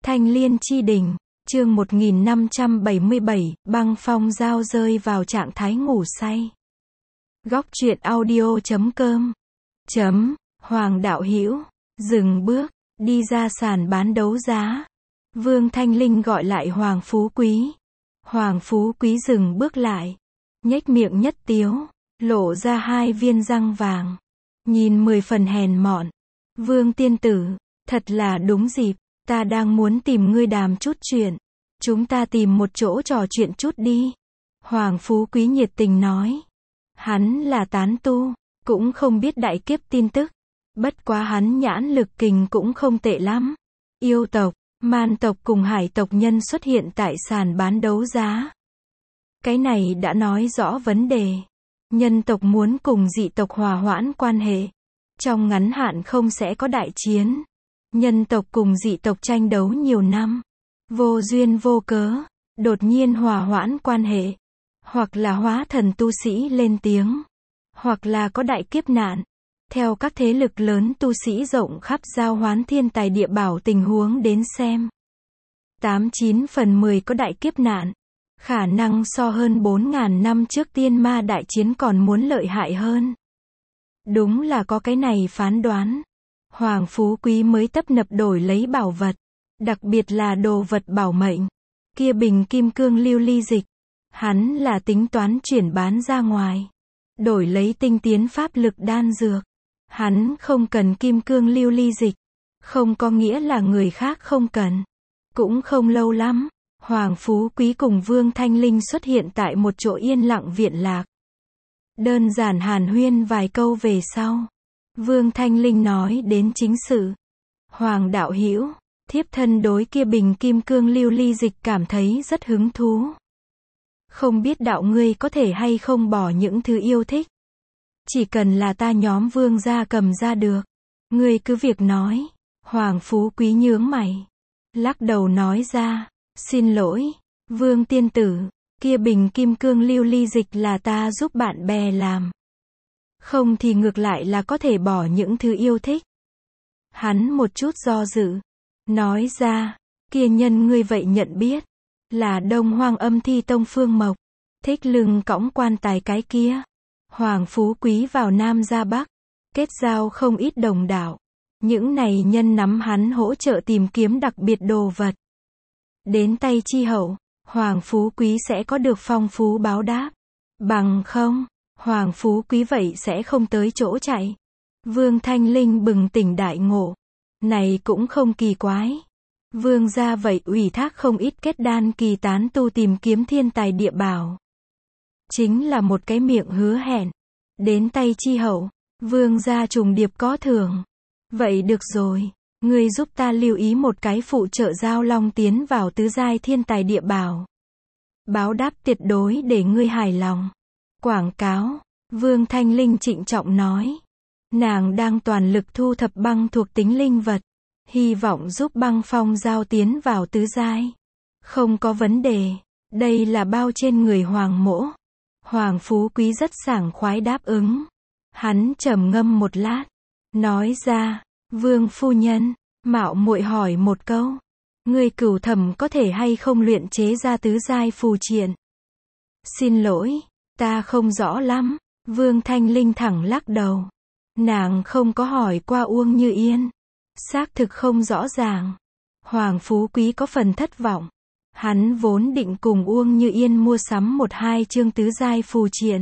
Thanh Liên Chi Đỉnh, chương 1577, băng phong dao rơi vào trạng thái ngủ say. Góc truyện audio.com Hoàng đạo hữu dừng bước, đi ra sàn bán đấu giá. Vương Thanh Linh gọi lại Hoàng Phú Quý. Hoàng Phú Quý dừng bước lại, nhếch miệng nhất tiếu, lộ ra hai viên răng vàng, nhìn 10 phần hèn mọn. Vương tiên tử, thật là đúng dịp, ta đang muốn tìm ngươi đàm chút chuyện. Chúng ta tìm một chỗ trò chuyện chút đi. Hoàng Phú Quý nhiệt tình nói. Hắn là tán tu, cũng không biết đại kiếp tin tức. Bất quá hắn nhãn lực kình cũng không tệ lắm. Yêu tộc, man tộc cùng hải tộc nhân xuất hiện tại sàn bán đấu giá. Cái này đã nói rõ vấn đề. Nhân tộc muốn cùng dị tộc hòa hoãn quan hệ. Trong ngắn hạn không sẽ có đại chiến. Nhân tộc cùng dị tộc tranh đấu nhiều năm. Vô duyên vô cớ, đột nhiên hòa hoãn quan hệ. Hoặc là hóa thần tu sĩ lên tiếng. Hoặc là có đại kiếp nạn. Theo các thế lực lớn tu sĩ rộng khắp giao hoán thiên tài địa bảo tình huống đến xem. 89 phần 10 có đại kiếp nạn. Khả năng so hơn 4.000 năm trước tiên ma đại chiến còn muốn lợi hại hơn. Đúng là có cái này phán đoán. Hoàng Phú Quý mới tấp nập đổi lấy bảo vật. Đặc biệt là đồ vật bảo mệnh. Kia bình kim cương lưu ly dịch. Hắn là tính toán chuyển bán ra ngoài. Đổi lấy tinh tiến pháp lực đan dược. Hắn không cần kim cương lưu ly dịch. Không có nghĩa là người khác không cần. Cũng không lâu lắm. Hoàng Phú Quý cùng Vương Thanh Linh xuất hiện tại một chỗ yên lặng viện lạc. Đơn giản hàn huyên vài câu về sau. Vương Thanh Linh nói đến chính sự. Hoàng đạo hữu, thiếp thân đối kia bình kim cương lưu ly dịch cảm thấy rất hứng thú. Không biết đạo ngươi có thể hay không bỏ những thứ yêu thích. Chỉ cần là ta nhóm Vương gia cầm ra được. Ngươi cứ việc nói. Hoàng Phú Quý nhướng mày. Lắc đầu nói ra. Xin lỗi, Vương tiên tử. Kia bình kim cương lưu ly dịch là ta giúp bạn bè làm. Không thì ngược lại là có thể bỏ những thứ yêu thích. Hắn một chút do dự. Nói ra, kia nhân ngươi vậy nhận biết. Là Đông Hoang Âm Thi Tông Phương Mộc. Thích lưng cõng quan tài cái kia. Hoàng Phú Quý vào Nam ra Bắc. Kết giao không ít đồng đạo. Những này nhân nắm hắn hỗ trợ tìm kiếm đặc biệt đồ vật. Đến tay chi hậu, Hoàng Phú Quý sẽ có được phong phú báo đáp. Bằng không, Hoàng Phú Quý vậy sẽ không tới chỗ chạy. Vương Thanh Linh bừng tỉnh đại ngộ. Này cũng không kỳ quái. Vương gia vậy ủy thác không ít kết đan kỳ tán tu tìm kiếm thiên tài địa bảo. Chính là một cái miệng hứa hẹn. Đến tay chi hậu, Vương gia trùng điệp có thưởng. Vậy được rồi, ngươi giúp ta lưu ý một cái phụ trợ giao long tiến vào tứ giai thiên tài địa bảo. Báo đáp tuyệt đối để ngươi hài lòng. Quảng cáo, Vương Thanh Linh trịnh trọng nói. Nàng đang toàn lực thu thập băng thuộc tính linh vật. Hy vọng giúp băng phong giao tiến vào tứ giai. Không có vấn đề. Đây là bao trên người Hoàng mỗ. Hoàng Phú Quý rất sảng khoái đáp ứng. Hắn trầm ngâm một lát. Nói ra, Vương phu nhân, mạo muội hỏi một câu. Người cửu thẩm có thể hay không luyện chế ra tứ giai phù triện? Xin lỗi, ta không rõ lắm. Vương Thanh Linh thẳng lắc đầu. Nàng không có hỏi qua Uông Như Yên. Xác thực không rõ ràng. Hoàng Phú Quý có phần thất vọng. Hắn vốn định cùng Uông Như Yên mua sắm 1-2 chương tứ giai phù triện.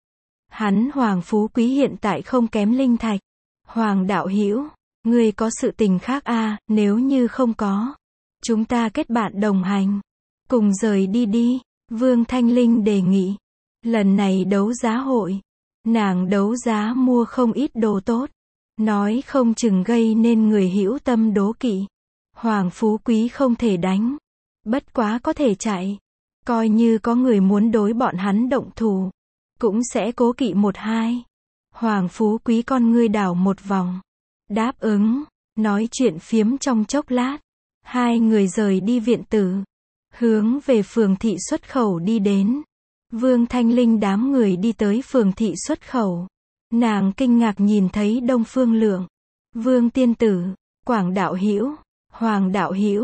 Hắn Hoàng Phú Quý hiện tại không kém linh thạch. Hoàng đạo hữu, ngươi có sự tình khác nếu như không có. Chúng ta kết bạn đồng hành. Cùng rời đi đi. Vương Thanh Linh đề nghị. Lần này đấu giá hội. Nàng đấu giá mua không ít đồ tốt. Nói không chừng gây nên người hữu tâm đố kỵ. Hoàng Phú Quý không thể đánh. Bất quá có thể chạy. Coi như có người muốn đối bọn hắn động thủ. Cũng sẽ cố kỵ 1-2. Hoàng Phú Quý con ngươi đảo một vòng. Đáp ứng. Nói chuyện phiếm trong chốc lát. Hai người rời đi viện tử. Hướng về phường thị xuất khẩu đi đến. Vương Thanh Linh đám người đi tới phường thị xuất khẩu. Nàng kinh ngạc nhìn thấy Đông Phương Lượng. Vương tiên tử, Quảng đạo hữu, Hoàng đạo hữu,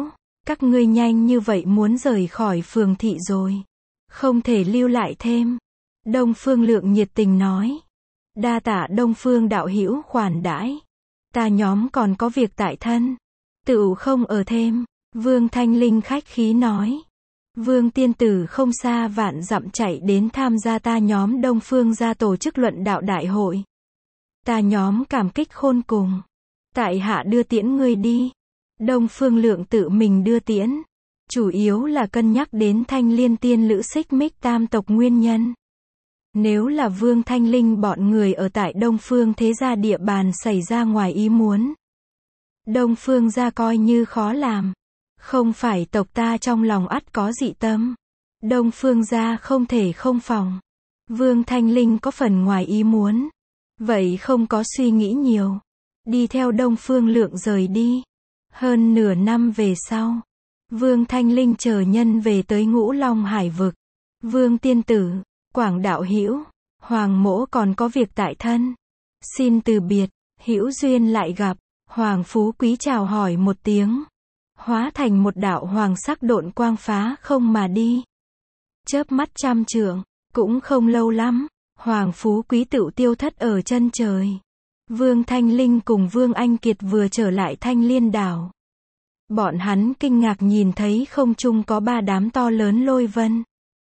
Các ngươi nhanh như vậy muốn rời khỏi phường thị rồi. Không thể lưu lại thêm. Đông Phương Lượng nhiệt tình nói. Đa tạ Đông Phương đạo hữu khoản đãi. Ta nhóm còn có việc tại thân. Tựu không ở thêm. Vương Thanh Linh khách khí nói. Vương tiên tử không xa vạn dặm chạy đến tham gia ta nhóm Đông Phương gia tổ chức luận đạo đại hội. Ta nhóm cảm kích khôn cùng. Tại hạ đưa tiễn ngươi đi. Đông Phương Lượng tự mình đưa tiễn. Chủ yếu là cân nhắc đến Thanh Liên tiên lữ xích mích tam tộc nguyên nhân. Nếu là Vương Thanh Linh bọn người ở tại Đông Phương thế gia địa bàn xảy ra ngoài ý muốn. Đông Phương gia coi như khó làm. Không phải tộc ta trong lòng ắt có dị tâm. Đông Phương gia không thể không phòng. Vương Thanh Linh có phần ngoài ý muốn. Vậy không có suy nghĩ nhiều. Đi theo Đông Phương Lượng rời đi. Hơn nửa năm về sau. Vương Thanh Linh chờ nhân về tới Ngũ Long Hải vực. Vương tiên tử, Quảng đạo hữu, Hoàng mỗ còn có việc tại thân. Xin từ biệt, hữu duyên lại gặp. Hoàng phú quý chào hỏi một tiếng. Hóa thành một đạo hoàng sắc độn quang phá không mà đi. Chớp mắt trăm trượng, cũng không lâu lắm, Hoàng phú quý tựu tiêu thất ở chân trời. Vương Thanh Linh cùng Vương Anh Kiệt vừa trở lại Thanh Liên đảo. Bọn hắn kinh ngạc nhìn thấy không trung có 3 đám to lớn lôi vân.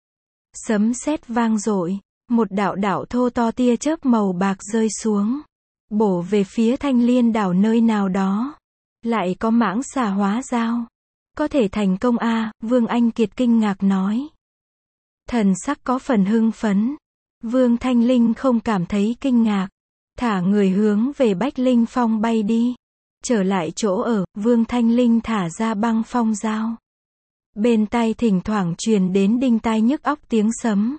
Sấm sét vang dội, một đạo đạo thô to tia chớp màu bạc rơi xuống, bổ về phía Thanh Liên đảo nơi nào đó. Lại có mãng xà hóa dao. Có thể thành công a, Vương Anh Kiệt kinh ngạc nói. Thần sắc có phần hưng phấn. Vương Thanh Linh không cảm thấy kinh ngạc. Thả người hướng về Bách Linh Phong bay đi. Trở lại chỗ ở, Vương Thanh Linh thả ra băng phong dao. Bên tai thỉnh thoảng truyền đến đinh tai nhức óc tiếng sấm.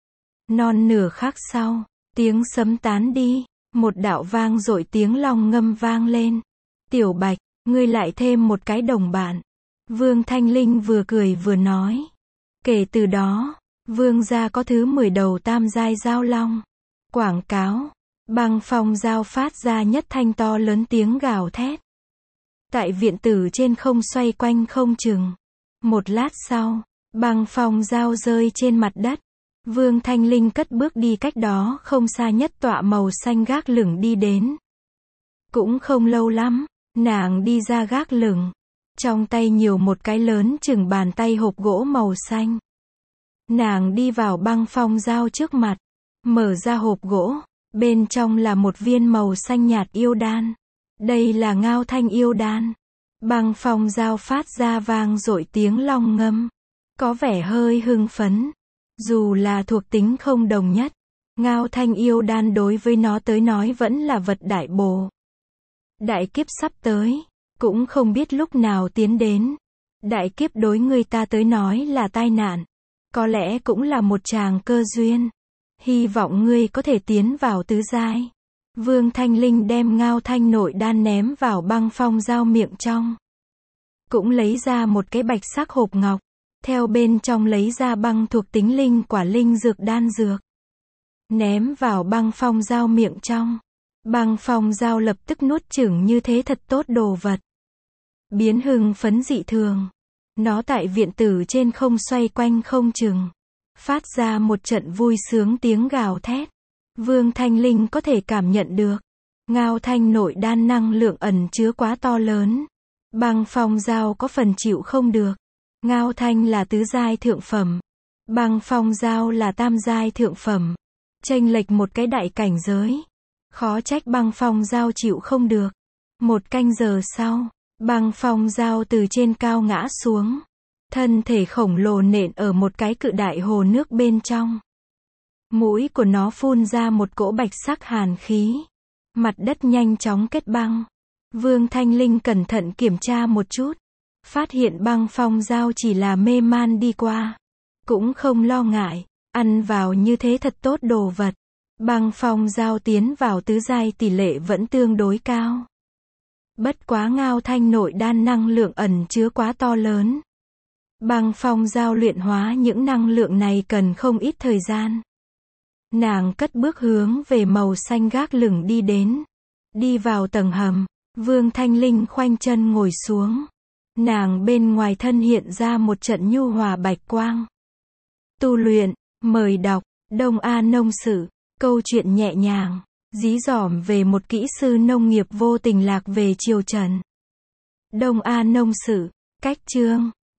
Non nửa khắc sau, tiếng sấm tán đi, một đạo vang dội tiếng long ngâm vang lên. Tiểu Bạch, ngươi lại thêm một cái đồng bạn. Vương Thanh Linh vừa cười vừa nói. Kể từ đó, Vương gia có thứ 10 đầu tam giai giao long. Quảng cáo. Băng phong dao phát ra nhất thanh to lớn tiếng gào thét. Tại viện tử trên không xoay quanh không chừng. Một lát sau, băng phong dao rơi trên mặt đất. Vương Thanh Linh cất bước đi cách đó không xa nhất tọa màu xanh gác lửng đi đến. Cũng không lâu lắm, nàng đi ra gác lửng. Trong tay nhiều một cái lớn chừng bàn tay hộp gỗ màu xanh. Nàng đi vào băng phong dao trước mặt. Mở ra hộp gỗ. Bên trong là một viên màu xanh nhạt yêu đan. Đây là Ngao Thanh yêu đan. Băng phong dao phát ra vang dội tiếng long ngâm. Có vẻ hơi hưng phấn. Dù là thuộc tính không đồng nhất. Ngao Thanh yêu đan đối với nó tới nói vẫn là vật đại bổ. Đại kiếp sắp tới. Cũng không biết lúc nào tiến đến. Đại kiếp đối người ta tới nói là tai nạn. Có lẽ cũng là một tràng cơ duyên. Hy vọng ngươi có thể tiến vào tứ giai. Vương Thanh Linh đem Ngao Thanh nội đan ném vào băng phong dao miệng trong. Cũng lấy ra một cái bạch sắc hộp ngọc. Theo bên trong lấy ra băng thuộc tính linh quả linh dược đan dược. Ném vào băng phong dao miệng trong. Băng phong dao lập tức nuốt chửng như thế thật tốt đồ vật. Biến hưng phấn dị thường. Nó tại viện tử trên không xoay quanh không chừng. Phát ra một trận vui sướng tiếng gào thét. Vương Thanh Linh có thể cảm nhận được. Ngao Thanh nội đan năng lượng ẩn chứa quá to lớn. Băng phong dao có phần chịu không được. Ngao Thanh là tứ giai thượng phẩm. Băng phong dao là tam giai thượng phẩm. Chênh lệch một cái đại cảnh giới. Khó trách băng phong dao chịu không được. 1 canh giờ sau, băng phong dao từ trên cao ngã xuống. Thân thể khổng lồ nện ở một cái cự đại hồ nước bên trong. Mũi của nó phun ra một cỗ bạch sắc hàn khí. Mặt đất nhanh chóng kết băng. Vương Thanh Linh cẩn thận kiểm tra một chút. Phát hiện băng phong dao chỉ là mê man đi qua. Cũng không lo ngại. Ăn vào như thế thật tốt đồ vật. Băng phong dao tiến vào tứ giai tỷ lệ vẫn tương đối cao. Bất quá Ngao Thanh nội đan năng lượng ẩn chứa quá to lớn. Băng phong dao luyện hóa những năng lượng này cần không ít thời gian. Nàng cất bước hướng về màu xanh gác lửng đi đến. Đi vào tầng hầm, Vương Thanh Linh khoanh chân ngồi xuống. Nàng bên ngoài thân hiện ra một trận nhu hòa bạch quang. Tu luyện, mời đọc, Đông A Nông Sử, câu chuyện nhẹ nhàng, dí dỏm về một kỹ sư nông nghiệp vô tình lạc về triều Trần. Đông A Nông Sử, cách chương